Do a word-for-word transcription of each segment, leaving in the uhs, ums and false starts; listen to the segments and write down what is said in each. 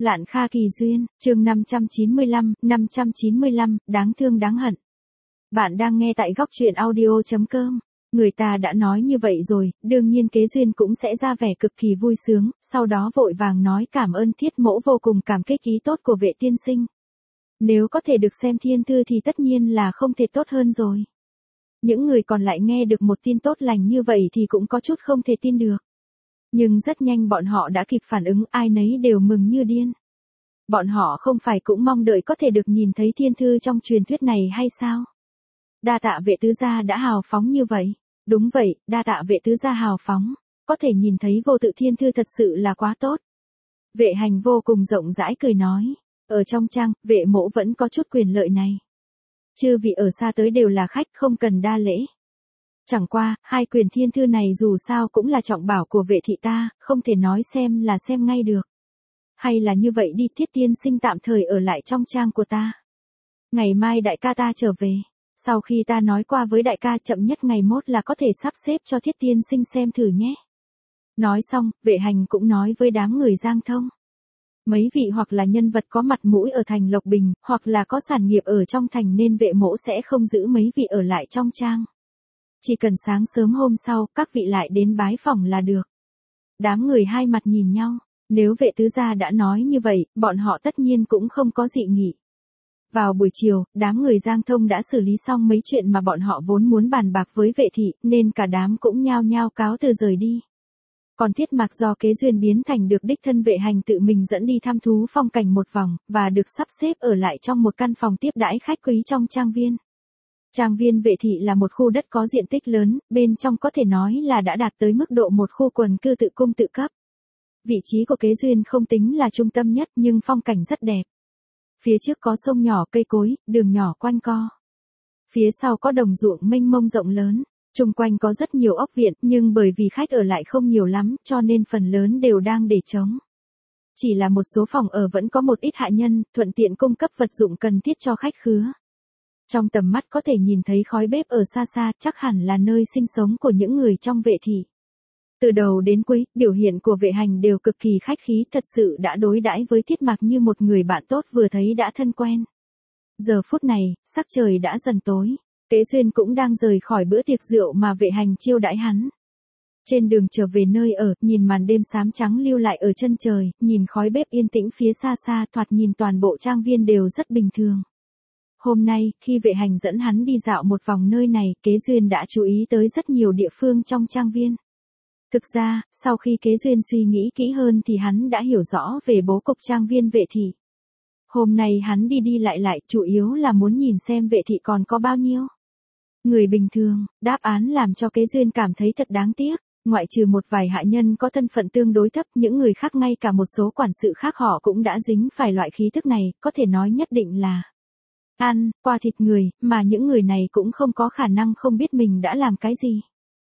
Lạn Kha Kỳ Duyên, chương năm trăm chín mươi lăm, năm trăm chín mươi lăm, đáng thương đáng hận. Bạn đang nghe tại góc truyện audio chấm com. Người ta đã nói như vậy rồi, đương nhiên Kế Duyên cũng sẽ ra vẻ cực kỳ vui sướng, sau đó vội vàng nói cảm ơn Thiết Mỗ vô cùng cảm kích ý tốt của Vệ tiên sinh. Nếu có thể được xem thiên thư thì tất nhiên là không thể tốt hơn rồi. Những người còn lại nghe được một tin tốt lành như vậy thì cũng có chút không thể tin được. Nhưng rất nhanh bọn họ đã kịp phản ứng, ai nấy đều mừng như điên. Bọn họ không phải cũng mong đợi có thể được nhìn thấy thiên thư trong truyền thuyết này hay sao? Đa tạ Vệ tứ gia đã hào phóng như vậy. Đúng vậy, đa tạ Vệ tứ gia hào phóng. Có thể nhìn thấy vô tự thiên thư thật sự là quá tốt. Vệ Hành vô cùng rộng rãi cười nói. Ở trong trang, Vệ mỗ vẫn có chút quyền lợi này. Chư vị ở xa tới đều là khách, không cần đa lễ. Chẳng qua, hai quyền thiên thư này dù sao cũng là trọng bảo của Vệ thị ta, không thể nói xem là xem ngay được. Hay là như vậy đi, Thiết tiên sinh tạm thời ở lại trong trang của ta. Ngày mai đại ca ta trở về. Sau khi ta nói qua với đại ca chậm nhất ngày mốt là có thể sắp xếp cho Thiết tiên sinh xem thử nhé. Nói xong, Vệ Hành cũng nói với đám người Giang Thông. Mấy vị hoặc là nhân vật có mặt mũi ở thành Lộc Bình, hoặc là có sản nghiệp ở trong thành nên Vệ mỗ sẽ không giữ mấy vị ở lại trong trang. Chỉ cần sáng sớm hôm sau, các vị lại đến bái phỏng là được. Đám người hai mặt nhìn nhau, nếu Vệ tứ gia đã nói như vậy, bọn họ tất nhiên cũng không có dị nghị. Vào buổi chiều, đám người Giang Thông đã xử lý xong mấy chuyện mà bọn họ vốn muốn bàn bạc với Vệ thị, nên cả đám cũng nhao nhao cáo từ rời đi. Còn Thiết Mạc do Kế Duyên biến thành được đích thân Vệ Hành tự mình dẫn đi thăm thú phong cảnh một vòng, và được sắp xếp ở lại trong một căn phòng tiếp đãi khách quý trong trang viên. Trang viên Vệ thị là một khu đất có diện tích lớn, bên trong có thể nói là đã đạt tới mức độ một khu quần cư tự cung tự cấp. Vị trí của Kế Duyên không tính là trung tâm nhất nhưng phong cảnh rất đẹp. Phía trước có sông nhỏ cây cối, đường nhỏ quanh co. Phía sau có đồng ruộng mênh mông rộng lớn, chung quanh có rất nhiều ốc viện nhưng bởi vì khách ở lại không nhiều lắm cho nên phần lớn đều đang để trống. Chỉ là một số phòng ở vẫn có một ít hạ nhân, thuận tiện cung cấp vật dụng cần thiết cho khách khứa. Trong tầm mắt có thể nhìn thấy khói bếp ở xa xa, chắc hẳn là nơi sinh sống của những người trong Vệ thị. Từ đầu đến cuối, biểu hiện của Vệ Hành đều cực kỳ khách khí, thật sự đã đối đãi với Thiết Mạc như một người bạn tốt vừa thấy đã thân quen. Giờ phút này, sắc trời đã dần tối, Kế Duyên cũng đang rời khỏi bữa tiệc rượu mà Vệ Hành chiêu đãi hắn. Trên đường trở về nơi ở, nhìn màn đêm xám trắng lưu lại ở chân trời, nhìn khói bếp yên tĩnh phía xa xa, thoạt nhìn toàn bộ trang viên đều rất bình thường. Hôm nay, khi Vệ Hành dẫn hắn đi dạo một vòng nơi này, Kế Duyên đã chú ý tới rất nhiều địa phương trong trang viên. Thực ra, sau khi Kế Duyên suy nghĩ kỹ hơn thì hắn đã hiểu rõ về bố cục trang viên Vệ thị. Hôm nay hắn đi đi lại lại, chủ yếu là muốn nhìn xem Vệ thị còn có bao nhiêu người bình thường. Đáp án làm cho Kế Duyên cảm thấy thật đáng tiếc. Ngoại trừ một vài hạ nhân có thân phận tương đối thấp, những người khác ngay cả một số quản sự khác họ cũng đã dính phải loại khí thức này, có thể nói nhất định là ăn qua thịt người, mà những người này cũng không có khả năng không biết mình đã làm cái gì.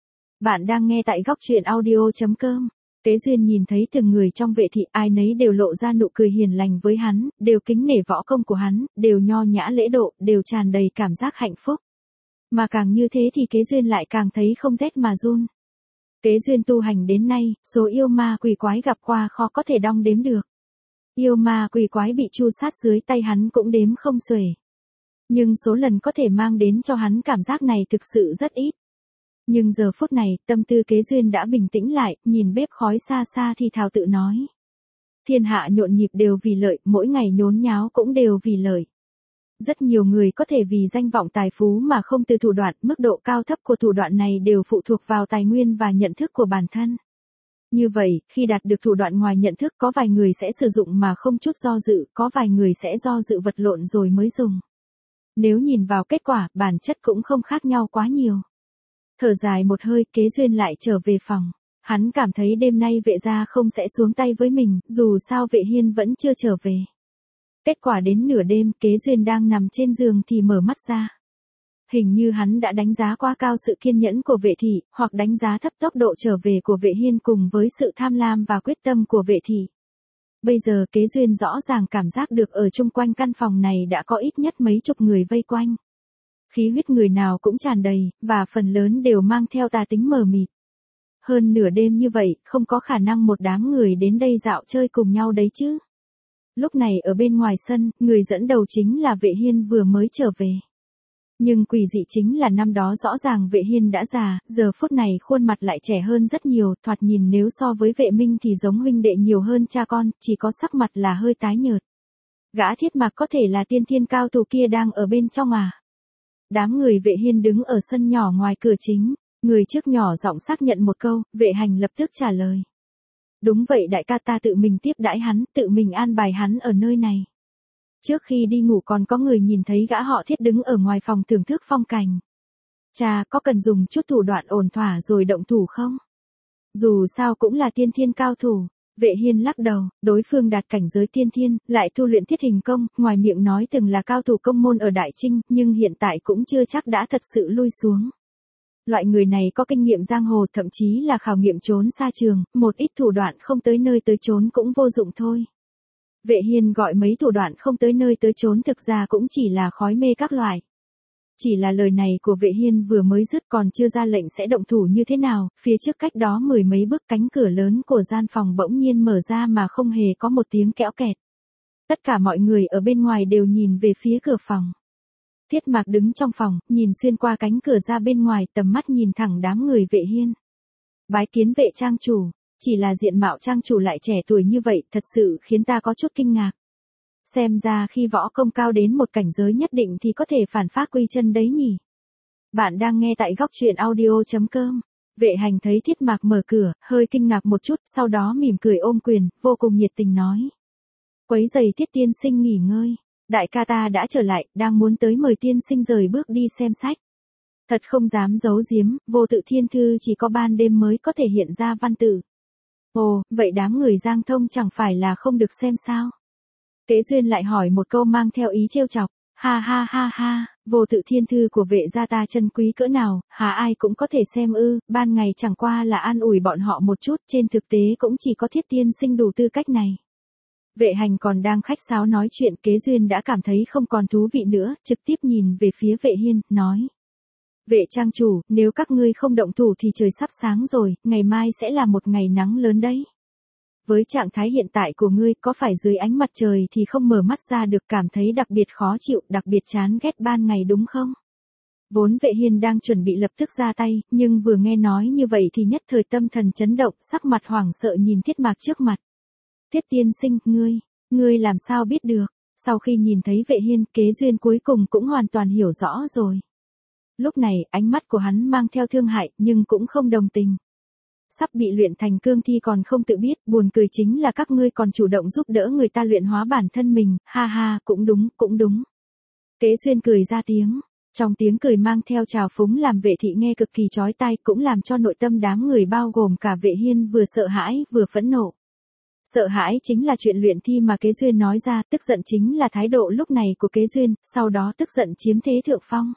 Bạn đang nghe tại góc truyện audio chấm com. Kế Duyên nhìn thấy từng người trong Vệ thị, ai nấy đều lộ ra nụ cười hiền lành với hắn, đều kính nể võ công của hắn, đều nho nhã lễ độ, đều tràn đầy cảm giác hạnh phúc. Mà càng như thế thì Kế Duyên lại càng thấy không rét mà run. Kế Duyên tu hành đến nay, số yêu ma quỷ quái gặp qua khó có thể đong đếm được. Yêu ma quỷ quái bị tru sát dưới tay hắn cũng đếm không xuể. Nhưng số lần có thể mang đến cho hắn cảm giác này thực sự rất ít. Nhưng giờ phút này, tâm tư Kế Duyên đã bình tĩnh lại, nhìn bếp khói xa xa thì thào tự nói. Thiên hạ nhộn nhịp đều vì lợi, mỗi ngày nhốn nháo cũng đều vì lợi. Rất nhiều người có thể vì danh vọng tài phú mà không từ thủ đoạn, mức độ cao thấp của thủ đoạn này đều phụ thuộc vào tài nguyên và nhận thức của bản thân. Như vậy, khi đạt được thủ đoạn ngoài nhận thức có vài người sẽ sử dụng mà không chút do dự, có vài người sẽ do dự vật lộn rồi mới dùng. Nếu nhìn vào kết quả, bản chất cũng không khác nhau quá nhiều. Thở dài một hơi, Kế Duyên lại trở về phòng. Hắn cảm thấy đêm nay Vệ gia không sẽ xuống tay với mình, dù sao Vệ Hiên vẫn chưa trở về. Kết quả đến nửa đêm, Kế Duyên đang nằm trên giường thì mở mắt ra. Hình như hắn đã đánh giá quá cao sự kiên nhẫn của Vệ thị, hoặc đánh giá thấp tốc độ trở về của Vệ Hiên cùng với sự tham lam và quyết tâm của Vệ thị. Bây giờ Kế Duyên rõ ràng cảm giác được ở chung quanh căn phòng này đã có ít nhất mấy chục người vây quanh. Khí huyết người nào cũng tràn đầy, và phần lớn đều mang theo tà tính mờ mịt. Hơn nửa đêm như vậy, không có khả năng một đám người đến đây dạo chơi cùng nhau đấy chứ. Lúc này ở bên ngoài sân, người dẫn đầu chính là Vệ Hiên vừa mới trở về. Nhưng quỷ dị chính là năm đó rõ ràng Vệ Hiên đã già, giờ phút này khuôn mặt lại trẻ hơn rất nhiều, thoạt nhìn nếu so với Vệ Minh thì giống huynh đệ nhiều hơn cha con, chỉ có sắc mặt là hơi tái nhợt. Gã Thiết Mạc có thể là tiên thiên cao thủ kia đang ở bên trong à? Đám người Vệ Hiên đứng ở sân nhỏ ngoài cửa chính, người trước nhỏ giọng xác nhận một câu, Vệ Hành lập tức trả lời. Đúng vậy đại ca, ta tự mình tiếp đãi hắn, tự mình an bài hắn ở nơi này. Trước khi đi ngủ còn có người nhìn thấy gã họ Thiết đứng ở ngoài phòng thưởng thức phong cảnh. Cha, có cần dùng chút thủ đoạn ổn thỏa rồi động thủ không? Dù sao cũng là tiên thiên cao thủ. Vệ Hiên lắc đầu, đối phương đạt cảnh giới tiên thiên, lại tu luyện thiết hình công, ngoài miệng nói từng là cao thủ công môn ở Đại Trinh, nhưng hiện tại cũng chưa chắc đã thật sự lui xuống. Loại người này có kinh nghiệm giang hồ, thậm chí là khảo nghiệm trốn xa trường, một ít thủ đoạn không tới nơi tới chốn cũng vô dụng thôi. Vệ Hiên gọi mấy thủ đoạn không tới nơi tới chốn thực ra cũng chỉ là khói mê các loại. Chỉ là lời này của Vệ Hiên vừa mới dứt còn chưa ra lệnh sẽ động thủ như thế nào, phía trước cách đó mười mấy bước cánh cửa lớn của gian phòng bỗng nhiên mở ra mà không hề có một tiếng kẽo kẹt. Tất cả mọi người ở bên ngoài đều nhìn về phía cửa phòng. Thiết Mạc đứng trong phòng, nhìn xuyên qua cánh cửa ra bên ngoài, tầm mắt nhìn thẳng đám người Vệ Hiên. Bái kiến Vệ trang chủ, chỉ là diện mạo trang chủ lại trẻ tuổi như vậy, thật sự khiến ta có chút kinh ngạc. Xem ra khi võ công cao đến một cảnh giới nhất định thì có thể phản phát quy chân đấy nhỉ. Bạn đang nghe tại góc truyện audio chấm com. Vệ Hành thấy Thiết Mạc mở cửa, hơi kinh ngạc một chút, sau đó mỉm cười ôm quyền, vô cùng nhiệt tình nói. Quấy giày Thiết tiên sinh nghỉ ngơi. Đại ca ta đã trở lại, đang muốn tới mời tiên sinh rời bước đi xem sách. Thật không dám giấu giếm, vô tự thiên thư chỉ có ban đêm mới có thể hiện ra văn tự. Ồ, vậy đám người Giang Thông chẳng phải là không được xem sao? Kế Duyên lại hỏi một câu mang theo ý trêu chọc. Ha ha ha ha, vô tự thiên thư của Vệ gia ta chân quý cỡ nào, hả ai cũng có thể xem ư, ban ngày chẳng qua là an ủi bọn họ một chút, trên thực tế cũng chỉ có Thiết tiên sinh đủ tư cách này. Vệ Hành còn đang khách sáo nói chuyện, Kế Duyên đã cảm thấy không còn thú vị nữa, trực tiếp nhìn về phía Vệ Hiên, nói. Vệ trang chủ, nếu các ngươi không động thủ thì trời sắp sáng rồi, ngày mai sẽ là một ngày nắng lớn đấy. Với trạng thái hiện tại của ngươi, có phải dưới ánh mặt trời thì không mở mắt ra được, cảm thấy đặc biệt khó chịu, đặc biệt chán ghét ban ngày đúng không? Vốn Vệ Hiên đang chuẩn bị lập tức ra tay, nhưng vừa nghe nói như vậy thì nhất thời tâm thần chấn động, sắc mặt hoảng sợ nhìn Thiết Mạc trước mặt. Thiết tiên sinh, ngươi, ngươi làm sao biết được? Sau khi nhìn thấy Vệ Hiên, Kế Duyên cuối cùng cũng hoàn toàn hiểu rõ rồi. Lúc này, ánh mắt của hắn mang theo thương hại, nhưng cũng không đồng tình. Sắp bị luyện thành cương thi còn không tự biết, buồn cười chính là các ngươi còn chủ động giúp đỡ người ta luyện hóa bản thân mình, ha ha, cũng đúng, cũng đúng. Kế Duyên cười ra tiếng, trong tiếng cười mang theo trào phúng làm Vệ thị nghe cực kỳ chói tai, cũng làm cho nội tâm đám người bao gồm cả Vệ Hiên vừa sợ hãi, vừa phẫn nộ. Sợ hãi chính là chuyện luyện thi mà Kế Duyên nói ra, tức giận chính là thái độ lúc này của Kế Duyên, sau đó tức giận chiếm thế thượng phong.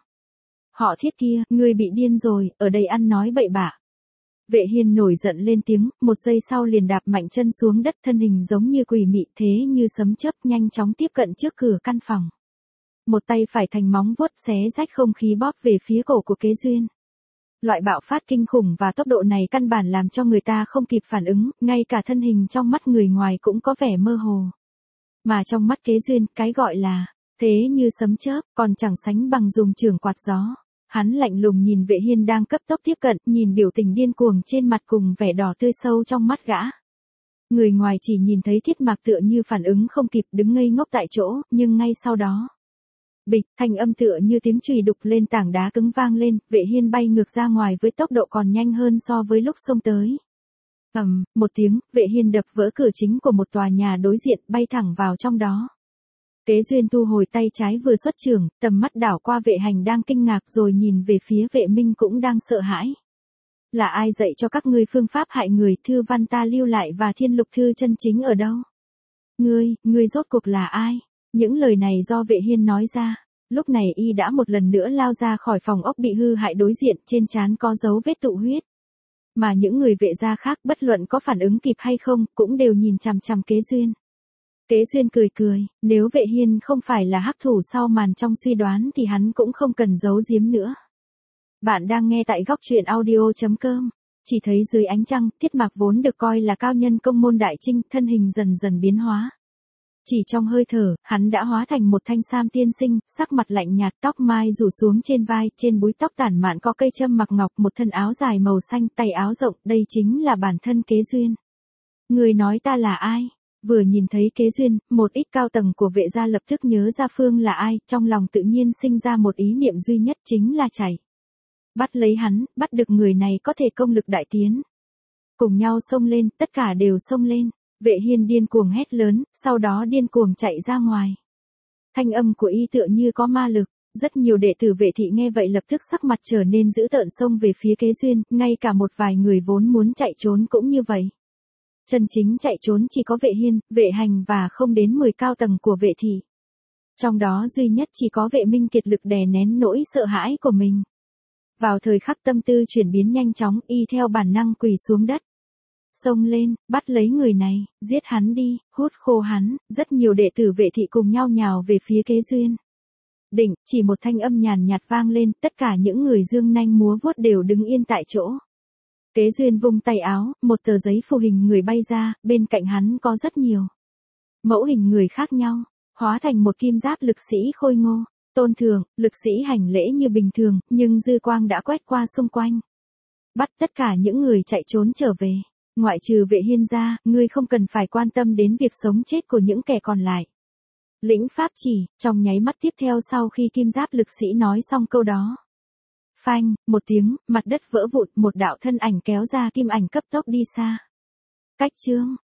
Họ Thiết kia, ngươi bị điên rồi, ở đây ăn nói bậy bạ. Vệ Hiên nổi giận lên tiếng, một giây sau liền đạp mạnh chân xuống đất, thân hình giống như quỷ mị thế như sấm chớp nhanh chóng tiếp cận trước cửa căn phòng. Một tay phải thành móng vuốt xé rách không khí bóp về phía cổ của Kế Duyên. Loại bạo phát kinh khủng và tốc độ này căn bản làm cho người ta không kịp phản ứng, ngay cả thân hình trong mắt người ngoài cũng có vẻ mơ hồ. Mà trong mắt Kế Duyên, cái gọi là thế như sấm chớp, còn chẳng sánh bằng dùng chưởng quạt gió. Hắn lạnh lùng nhìn Vệ Hiên đang cấp tốc tiếp cận, nhìn biểu tình điên cuồng trên mặt cùng vẻ đỏ tươi sâu trong mắt gã. Người ngoài chỉ nhìn thấy Thiết Mạc tựa như phản ứng không kịp, đứng ngây ngốc tại chỗ, nhưng ngay sau đó. Bịch, thanh âm tựa như tiếng chùy đục lên tảng đá cứng vang lên, Vệ Hiên bay ngược ra ngoài với tốc độ còn nhanh hơn so với lúc xông tới. Ầm, um, một tiếng, Vệ Hiên đập vỡ cửa chính của một tòa nhà đối diện, bay thẳng vào trong đó. Kế Duyên thu hồi tay trái vừa xuất chưởng, tầm mắt đảo qua Vệ Hành đang kinh ngạc rồi nhìn về phía Vệ Minh cũng đang sợ hãi. Là ai dạy cho các ngươi phương pháp hại người, thư văn ta lưu lại và thiên lục thư chân chính ở đâu? Ngươi, ngươi rốt cuộc là ai? Những lời này do Vệ Hiên nói ra. Lúc này y đã một lần nữa lao ra khỏi phòng ốc bị hư hại đối diện, trên trán có dấu vết tụ huyết. Mà những người Vệ gia khác bất luận có phản ứng kịp hay không, cũng đều nhìn chằm chằm Kế Duyên. Kế Duyên cười cười, nếu Vệ Hiên không phải là hắc thủ sau màn trong suy đoán thì hắn cũng không cần giấu giếm nữa. Bạn đang nghe tại góc truyện audio chấm com. Chỉ thấy dưới ánh trăng, Thiết Mạc vốn được coi là cao nhân công môn Đại Trinh, thân hình dần dần biến hóa. Chỉ trong hơi thở, hắn đã hóa thành một thanh sam tiên sinh, sắc mặt lạnh nhạt, tóc mai rủ xuống trên vai, trên búi tóc tản mạn có cây châm mặc ngọc, một thân áo dài màu xanh, tay áo rộng, đây chính là bản thân Kế Duyên. Người nói ta là ai? Vừa nhìn thấy Kế Duyên, một ít cao tầng của vệ gia lập tức nhớ ra Phương là ai, trong lòng tự nhiên sinh ra một ý niệm duy nhất chính là chạy. Bắt lấy hắn, bắt được người này có thể công lực đại tiến. Cùng nhau xông lên, tất cả đều xông lên. Vệ Hiên điên cuồng hét lớn, sau đó điên cuồng chạy ra ngoài. Thanh âm của y tựa như có ma lực, rất nhiều đệ tử vệ thị nghe vậy lập tức sắc mặt trở nên dữ tợn xông về phía Kế Duyên, ngay cả một vài người vốn muốn chạy trốn cũng như vậy. Chân chính chạy trốn chỉ có Vệ Hiên, Vệ Hành và không đến mười cao tầng của vệ thị. Trong đó duy nhất chỉ có Vệ Minh kiệt lực đè nén nỗi sợ hãi của mình. Vào thời khắc tâm tư chuyển biến nhanh chóng, y theo bản năng quỳ xuống đất. Xông lên, bắt lấy người này, giết hắn đi, hút khô hắn, rất nhiều đệ tử vệ thị cùng nhau nhào về phía Kế Duyên. Đỉnh, chỉ một thanh âm nhàn nhạt vang lên, tất cả những người dương nanh múa vuốt đều đứng yên tại chỗ. Kế Duyên vung tay áo, một tờ giấy phù hình người bay ra, bên cạnh hắn có rất nhiều mẫu hình người khác nhau, hóa thành một kim giáp lực sĩ khôi ngô, tôn thường, lực sĩ hành lễ như bình thường, nhưng dư quang đã quét qua xung quanh. Bắt tất cả những người chạy trốn trở về. Ngoại trừ Vệ Hiên ra, ngươi không cần phải quan tâm đến việc sống chết của những kẻ còn lại. Lĩnh pháp chỉ, trong nháy mắt tiếp theo sau khi kim giáp lực sĩ nói xong câu đó. Phanh, một tiếng, mặt đất vỡ vụn, một đạo thân ảnh kéo ra kim ảnh cấp tốc đi xa. Cách chương,